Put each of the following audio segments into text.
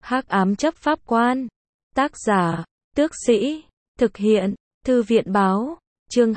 Hắc ám chấp pháp quan. Tác giả, Tước Sĩ. Thực hiện, Thư viện báo. Chương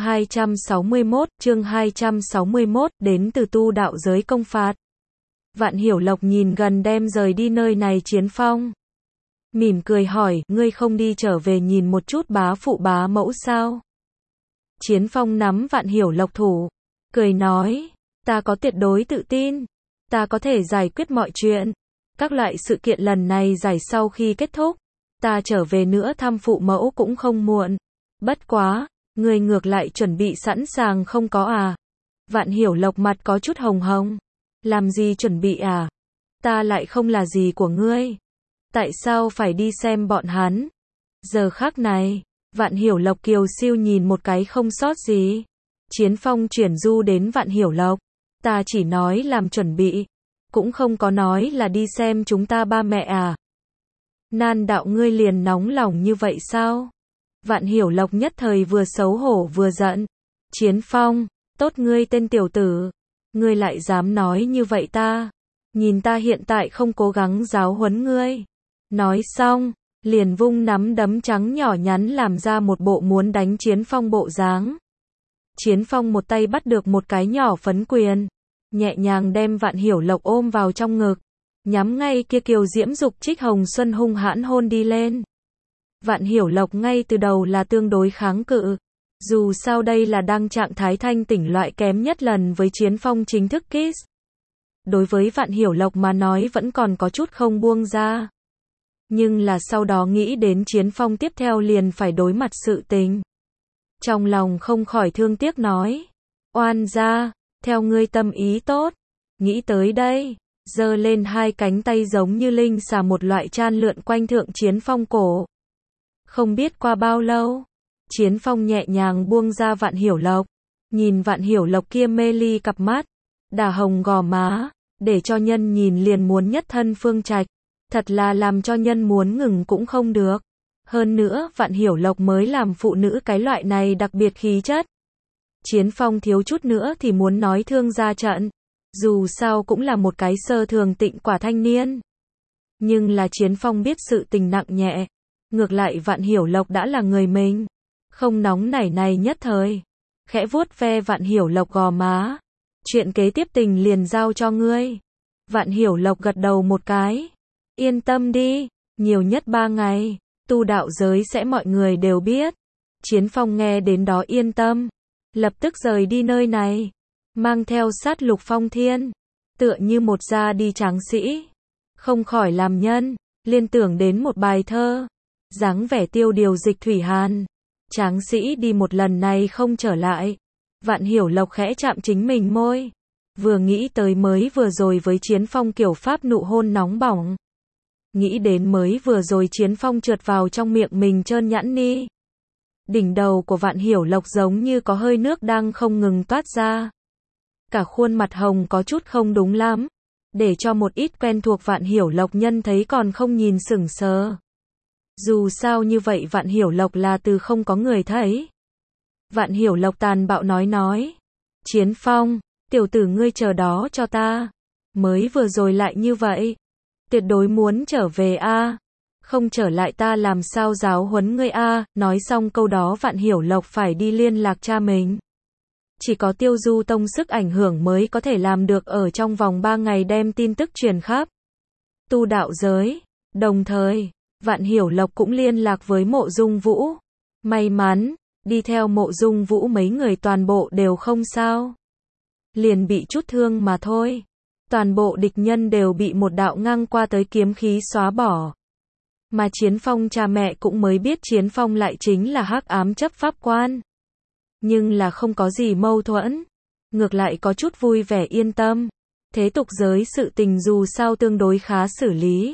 261, đến từ tu đạo giới công phạt. Vạn Hiểu Lộc nhìn gần đem rời đi nơi này Chiến Phong. Mỉm cười hỏi, ngươi không đi trở về nhìn một chút bá phụ bá mẫu sao? Chiến Phong nắm Vạn Hiểu Lộc thủ, cười nói, ta có tuyệt đối tự tin, ta có thể giải quyết mọi chuyện. Các loại sự kiện lần này giải sau khi kết thúc, ta trở về nữa thăm phụ mẫu cũng không muộn. Bất quá, ngươi ngược lại chuẩn bị sẵn sàng không có à? Vạn Hiểu Lộc mặt có chút hồng hồng. Làm gì chuẩn bị à? Ta lại không là gì của ngươi. Tại sao phải đi xem bọn hắn? Giờ khắc này, Vạn Hiểu Lộc kiều siêu nhìn một cái không sót gì. Chiến Phong chuyển du đến Vạn Hiểu Lộc. Ta chỉ nói làm chuẩn bị, cũng không có nói là đi xem chúng ta ba mẹ à. Nan đạo ngươi liền nóng lòng như vậy sao? Vạn Hiểu Lộc nhất thời vừa xấu hổ vừa giận. Chiến Phong, tốt ngươi tên tiểu tử. Ngươi lại dám nói như vậy ta. Nhìn ta hiện tại không cố gắng giáo huấn ngươi. Nói xong, liền vung nắm đấm trắng nhỏ nhắn làm ra một bộ muốn đánh Chiến Phong bộ dáng. Chiến Phong một tay bắt được một cái nhỏ phấn quyền, nhẹ nhàng đem Vạn Hiểu Lộc ôm vào trong ngực, nhắm ngay kia kiều diễm dục trích hồng xuân hung hãn hôn đi lên. Vạn Hiểu Lộc ngay từ đầu là tương đối kháng cự, dù sao đây là đang trạng thái thanh tỉnh loại kém nhất lần với Chiến Phong chính thức kiss. Đối với Vạn Hiểu Lộc mà nói vẫn còn có chút không buông ra. Nhưng là sau đó nghĩ đến Chiến Phong tiếp theo liền phải đối mặt sự tình. Trong lòng không khỏi thương tiếc nói, oan gia, theo ngươi tâm ý tốt. Nghĩ tới đây, giơ lên hai cánh tay giống như linh xà một loại chan lượn quanh thượng Chiến Phong cổ. Không biết qua bao lâu, Chiến Phong nhẹ nhàng buông ra Vạn Hiểu Lộc, nhìn Vạn Hiểu Lộc kia mê ly cặp mắt, đà hồng gò má, để cho nhân nhìn liền muốn nhất thân phương trạch, thật là làm cho nhân muốn ngừng cũng không được. Hơn nữa, Vạn Hiểu Lộc mới làm phụ nữ cái loại này đặc biệt khí chất. Chiến Phong thiếu chút nữa thì muốn nói thương ra trận, dù sao cũng là một cái sơ thường tịnh quả thanh niên. Nhưng là Chiến Phong biết sự tình nặng nhẹ, ngược lại Vạn Hiểu Lộc đã là người mình, không nóng nảy này nhất thời, khẽ vuốt ve Vạn Hiểu Lộc gò má, chuyện kế tiếp tình liền giao cho ngươi. Vạn Hiểu Lộc gật đầu một cái, yên tâm đi, nhiều nhất 3 ngày, tu đạo giới sẽ mọi người đều biết. Chiến Phong nghe đến đó yên tâm, lập tức rời đi nơi này, mang theo sát Lục Phong Thiên, tựa như một gia đi tráng sĩ, không khỏi làm nhân liên tưởng đến một bài thơ, dáng vẻ tiêu điều dịch thủy hàn, tráng sĩ đi một lần này không trở lại. Vạn Hiểu Lộc khẽ chạm chính mình môi, vừa nghĩ tới mới vừa rồi với Chiến Phong kiểu pháp nụ hôn nóng bỏng, nghĩ đến mới vừa rồi Chiến Phong trượt vào trong miệng mình trơn nhẵn ni. Đỉnh đầu của Vạn Hiểu Lộc giống như có hơi nước đang không ngừng toát ra. Cả khuôn mặt hồng có chút không đúng lắm, để cho một ít quen thuộc Vạn Hiểu Lộc nhân thấy còn không nhìn sững sờ. Dù sao như vậy Vạn Hiểu Lộc là từ không có người thấy. Vạn Hiểu Lộc tàn bạo nói. Chiến Phong, tiểu tử ngươi chờ đó cho ta. Mới vừa rồi lại như vậy. Tuyệt đối muốn trở về a. Không trở lại ta làm sao giáo huấn ngươi a. Nói xong câu đó Vạn Hiểu Lộc phải đi liên lạc cha mình. Chỉ có Tiêu Du Tông sức ảnh hưởng mới có thể làm được ở trong vòng 3 ngày đem tin tức truyền khắp tu đạo giới. Đồng thời, Vạn Hiểu Lộc cũng liên lạc với Mộ Dung Vũ. May mắn, đi theo Mộ Dung Vũ mấy người toàn bộ đều không sao. Liền bị chút thương mà thôi. Toàn bộ địch nhân đều bị một đạo ngang qua tới kiếm khí xóa bỏ. Mà Chiến Phong cha mẹ cũng mới biết Chiến Phong lại chính là hắc ám chấp pháp quan. Nhưng là không có gì mâu thuẫn. Ngược lại có chút vui vẻ yên tâm. Thế tục giới sự tình dù sao tương đối khá xử lý.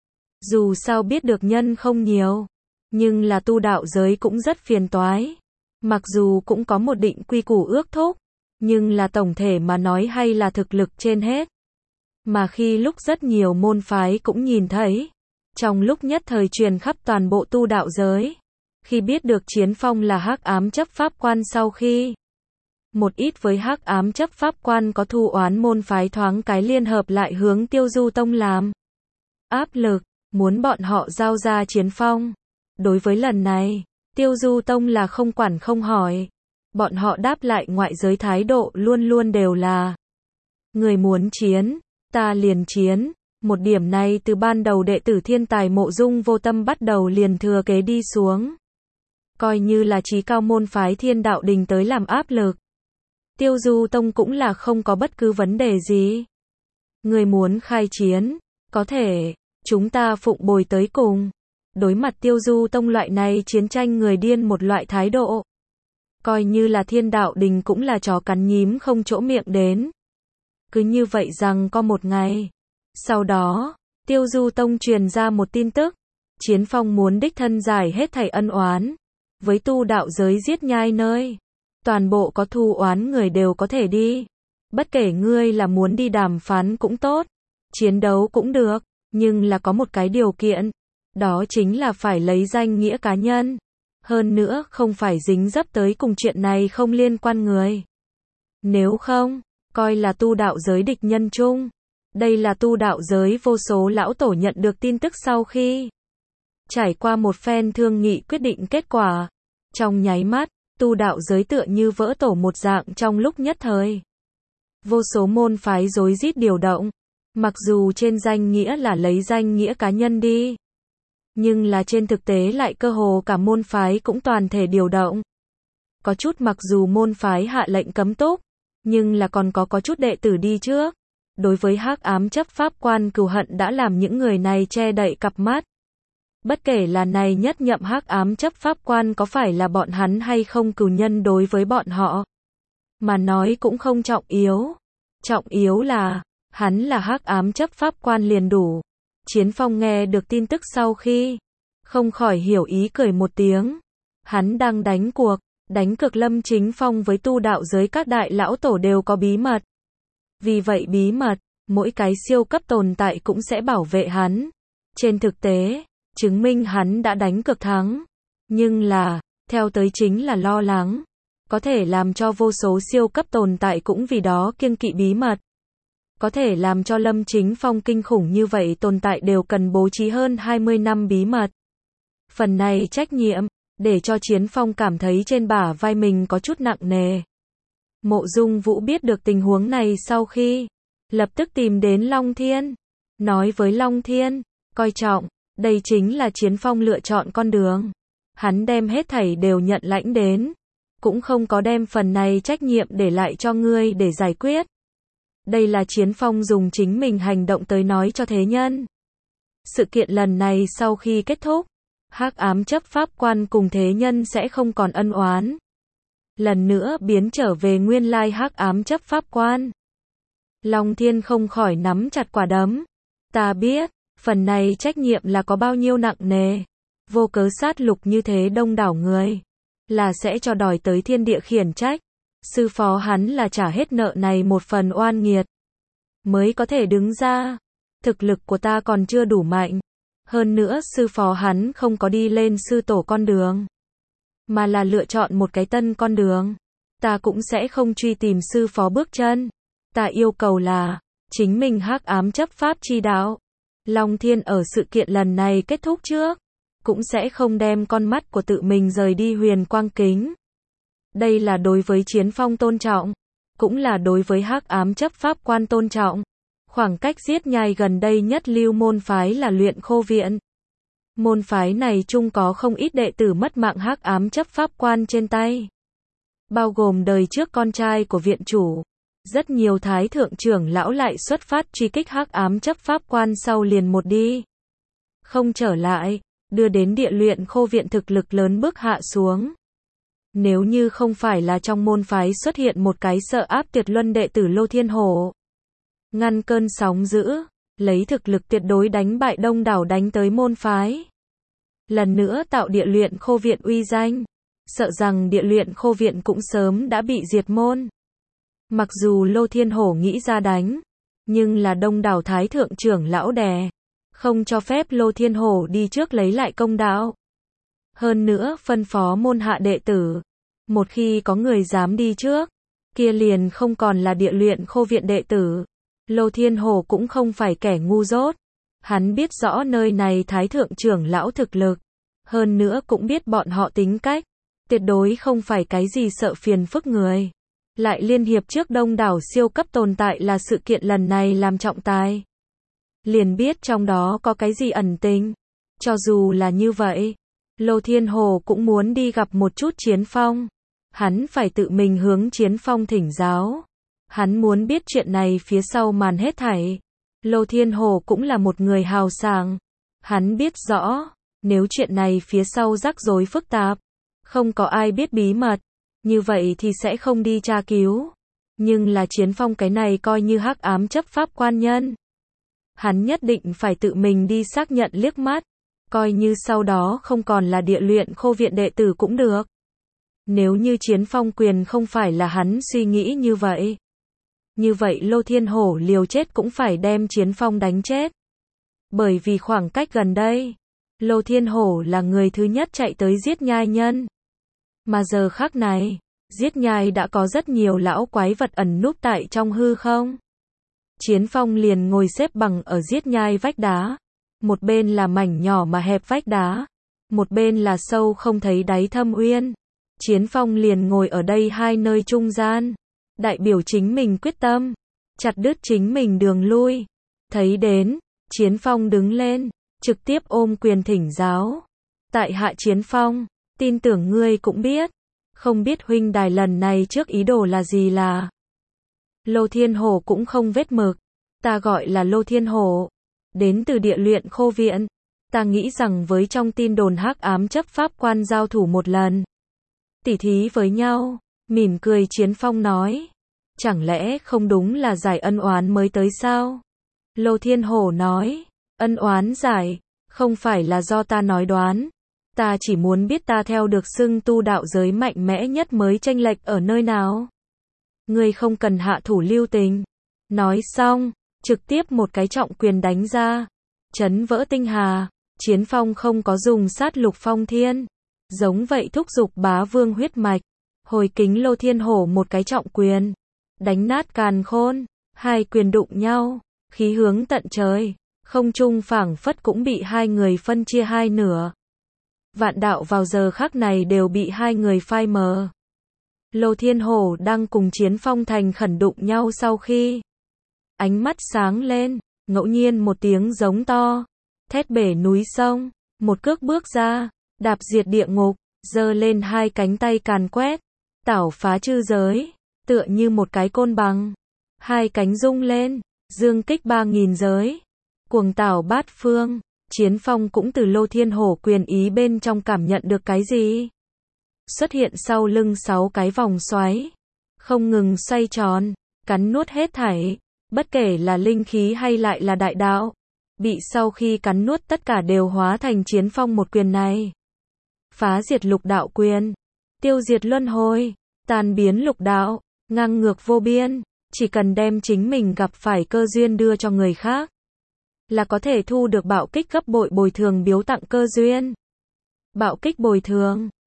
Dù sao biết được nhân không nhiều. Nhưng là tu đạo giới cũng rất phiền toái. Mặc dù cũng có một định quy củ ước thúc. Nhưng là tổng thể mà nói hay là thực lực trên hết. Mà khi lúc rất nhiều môn phái cũng nhìn thấy. Trong lúc nhất thời truyền khắp toàn bộ tu đạo giới. Khi biết được Chiến Phong là hắc ám chấp pháp quan sau khi. Một ít với hắc ám chấp pháp quan có thù oán môn phái thoáng cái liên hợp lại hướng Tiêu Du Tông làm áp lực. muốn bọn họ giao ra chiến phong. Đối với lần này, Tiêu Du Tông là không quản không hỏi. Bọn họ đáp lại ngoại giới thái độ luôn luôn đều là: người muốn chiến, ta liền chiến. Một điểm này từ ban đầu đệ tử thiên tài Mộ Dung Vô Tâm bắt đầu liền thừa kế đi xuống. Coi như là chí cao môn phái Thiên Đạo Đình tới làm áp lực. Tiêu Du Tông cũng là không có bất cứ vấn đề gì. Người muốn khai chiến, có thể, chúng ta phụng bồi tới cùng. Đối mặt Tiêu Du Tông loại này chiến tranh người điên một loại thái độ. Coi như là Thiên Đạo Đình cũng là chó cắn nhím không chỗ miệng đến. Cứ như vậy rằng có một ngày. Sau đó, Tiêu Du Tông truyền ra một tin tức. Chiến phong muốn đích thân giải hết thảy ân oán. Với tu đạo giới giết nhai nơi. Toàn bộ có thù oán người đều có thể đi. Bất kể ngươi là muốn đi đàm phán cũng tốt. Chiến đấu cũng được. Nhưng là có một cái điều kiện. Đó chính là phải lấy danh nghĩa cá nhân. Hơn nữa không phải dính dấp tới cùng chuyện này không liên quan người. Nếu không, coi là tu đạo giới địch nhân chung. Đây là tu đạo giới vô số lão tổ nhận được tin tức sau khi trải qua một phen thương nghị quyết định kết quả. Trong nháy mắt, tu đạo giới tựa như vỡ tổ một dạng trong lúc nhất thời. Vô số môn phái rối rít điều động. Mặc dù trên danh nghĩa là lấy danh nghĩa cá nhân đi. Nhưng là trên thực tế lại cơ hồ cả môn phái cũng toàn thể điều động. Có chút mặc dù môn phái hạ lệnh cấm túc, nhưng là còn có chút đệ tử đi trước. Đối với hắc ám chấp pháp quan cừu hận đã làm những người này che đậy cặp mắt. Bất kể là này nhất nhậm hắc ám chấp pháp quan có phải là bọn hắn hay không cừu nhân đối với bọn họ. Mà nói cũng không trọng yếu. Trọng yếu là, hắn là hắc ám chấp pháp quan liền đủ. Chiến phong nghe được tin tức sau khi không khỏi hiểu ý cười một tiếng. Hắn đang đánh cược Lâm Chính Phong với tu đạo giới các đại lão tổ đều có bí mật. Vì vậy bí mật, mỗi cái siêu cấp tồn tại cũng sẽ bảo vệ hắn. Trên thực tế, chứng minh hắn đã đánh cược thắng. Nhưng là, theo tới chính là lo lắng. Có thể làm cho vô số siêu cấp tồn tại cũng vì đó kiêng kỵ bí mật. Có thể làm cho Lâm Chính Phong kinh khủng như vậy tồn tại đều cần bố trí hơn 20 năm bí mật. Phần này trách nhiệm, để cho Chiến Phong cảm thấy trên bả vai mình có chút nặng nề. Mộ Dung Vũ biết được tình huống này sau khi lập tức tìm đến Long Thiên. Nói với Long Thiên, coi trọng, đây chính là Chiến Phong lựa chọn con đường. Hắn đem hết thảy đều nhận lãnh đến. Cũng không có đem phần này trách nhiệm để lại cho ngươi để giải quyết. Đây là Chiến Phong dùng chính mình hành động tới nói cho thế nhân. Sự kiện lần này sau khi kết thúc, hắc ám chấp pháp quan cùng thế nhân sẽ không còn ân oán. Lần nữa biến trở về nguyên lai hắc ám chấp pháp quan. Long Thiên không khỏi nắm chặt quả đấm. Ta biết, phần này trách nhiệm là có bao nhiêu nặng nề. Vô cớ sát lục như thế đông đảo người. Là sẽ cho đòi tới thiên địa khiển trách. Sư phó hắn là trả hết nợ này một phần oan nghiệt. Mới có thể đứng ra. Thực lực của ta còn chưa đủ mạnh. Hơn nữa sư phó hắn không có đi lên sư tổ con đường. Mà là lựa chọn một cái tân con đường. Ta cũng sẽ không truy tìm sư phó bước chân. Ta yêu cầu là chính mình hắc ám chấp pháp chi đạo. Long Thiên ở sự kiện lần này kết thúc trước. Cũng sẽ không đem con mắt của tự mình rời đi huyền quang kính. Đây là đối với Chiến Phong tôn trọng. Cũng là đối với hắc ám chấp pháp quan tôn trọng. Khoảng cách giết nhai gần đây nhất lưu môn phái là Luyện Khô Viện. Môn phái này chung có không ít đệ tử mất mạng hắc ám chấp pháp quan trên tay. Bao gồm đời trước con trai của viện chủ. Rất nhiều thái thượng trưởng lão lại xuất phát truy kích hắc ám chấp pháp quan sau liền một đi. Không trở lại, đưa đến địa Luyện Khô Viện thực lực lớn bước hạ xuống. Nếu như không phải là trong môn phái xuất hiện một cái sợ áp tuyệt luân đệ tử Lô Thiên Hổ. Ngăn cơn sóng dữ, lấy thực lực tuyệt đối đánh bại đông đảo đánh tới môn phái. Lần nữa tạo địa Luyện Khô Viện uy danh. Sợ rằng địa Luyện Khô Viện cũng sớm đã bị diệt môn. Mặc dù Lô Thiên Hổ nghĩ ra đánh, nhưng là đông đảo thái thượng trưởng lão đè. Không cho phép Lô Thiên Hổ đi trước lấy lại công đạo. Hơn nữa phân phó môn hạ đệ tử. Một khi có người dám đi trước, kia liền không còn là địa Luyện Khô Viện đệ tử. Lô Thiên Hổ cũng không phải kẻ ngu dốt. Hắn biết rõ nơi này thái thượng trưởng lão thực lực, hơn nữa cũng biết bọn họ tính cách, tuyệt đối không phải cái gì sợ phiền phức người. Lại liên hiệp trước đông đảo siêu cấp tồn tại là sự kiện lần này làm trọng tài. Liền biết trong đó có cái gì ẩn tình. Cho dù là như vậy, Lô Thiên Hồ cũng muốn đi gặp một chút Chiến Phong. Hắn phải tự mình hướng Chiến Phong thỉnh giáo. Hắn muốn biết chuyện này phía sau màn hết thảy. Lô Thiên Hồ cũng là một người hào sảng. Hắn biết rõ, nếu chuyện này phía sau rắc rối phức tạp, không có ai biết bí mật, như vậy thì sẽ không đi tra cứu. Nhưng là Chiến Phong cái này coi như hắc ám chấp pháp quan nhân. Hắn nhất định phải tự mình đi xác nhận liếc mắt, coi như sau đó không còn là địa luyện khô viện đệ tử cũng được. Nếu như Chiến Phong quyền không phải là hắn suy nghĩ như vậy. Như vậy Lô Thiên Hổ liều chết cũng phải đem Chiến Phong đánh chết. Bởi vì khoảng cách gần đây, Lô Thiên Hổ là người thứ nhất chạy tới giết nhai nhân. Mà giờ khắc này, giết nhai đã có rất nhiều lão quái vật ẩn núp tại trong hư không. Chiến Phong liền ngồi xếp bằng ở giết nhai vách đá. Một bên là mảnh nhỏ mà hẹp vách đá, một bên là sâu không thấy đáy thâm uyên. Chiến Phong liền ngồi ở đây hai nơi trung gian, đại biểu chính mình quyết tâm, chặt đứt chính mình đường lui. Thấy đến, Chiến Phong đứng lên, trực tiếp ôm quyền thỉnh giáo. Tại hạ Chiến Phong, tin tưởng ngươi cũng biết, không biết huynh đài lần này trước ý đồ là gì là. Lô Thiên Hổ cũng không vết mực, ta gọi là Lô Thiên Hổ, đến từ địa luyện khô viện. Ta nghĩ rằng với trong tin đồn hắc ám chấp pháp quan giao thủ một lần, tỉ thí với nhau. Mỉm cười Chiến Phong nói, chẳng lẽ không đúng là giải ân oán mới tới sao? Lô Thiên Hổ nói, ân oán giải, không phải là do ta nói đoán. Ta chỉ muốn biết ta theo được xưng tu đạo giới mạnh mẽ nhất mới chênh lệch ở nơi nào. Ngươi không cần hạ thủ lưu tình. Nói xong, trực tiếp một cái trọng quyền đánh ra, chấn vỡ tinh hà. Chiến Phong không có dùng sát lục phong thiên, giống vậy thúc giục bá vương huyết mạch, hồi kính Lô Thiên Hổ một cái trọng quyền, đánh nát càn khôn. Hai quyền đụng nhau, khí hướng tận trời, không trung phảng phất cũng bị hai người phân chia hai nửa. Vạn đạo vào giờ khắc này đều bị hai người phai mờ. Lô Thiên Hổ đang cùng Chiến Phong thành khẩn đụng nhau sau khi ánh mắt sáng lên, ngẫu nhiên một tiếng giống to, thét bể núi sông, một cước bước ra, đạp diệt địa ngục, giơ lên hai cánh tay càn quét, tảo phá chư giới, tựa như một cái côn bằng, hai cánh rung lên, dương kích 3000 giới, cuồng tảo bát phương. Chiến Phong cũng từ Lô Thiên Hổ quyền ý bên trong cảm nhận được cái gì? Xuất hiện sau lưng 6 cái vòng xoáy, không ngừng xoay tròn, cắn nuốt hết thảy, bất kể là linh khí hay lại là đại đạo, bị sau khi cắn nuốt tất cả đều hóa thành Chiến Phong một quyền này. Phá diệt lục đạo quyền, tiêu diệt luân hồi, tan biến lục đạo, ngang ngược vô biên, chỉ cần đem chính mình gặp phải cơ duyên đưa cho người khác, là có thể thu được bạo kích gấp bội bồi thường biếu tặng cơ duyên. Bạo kích bồi thường,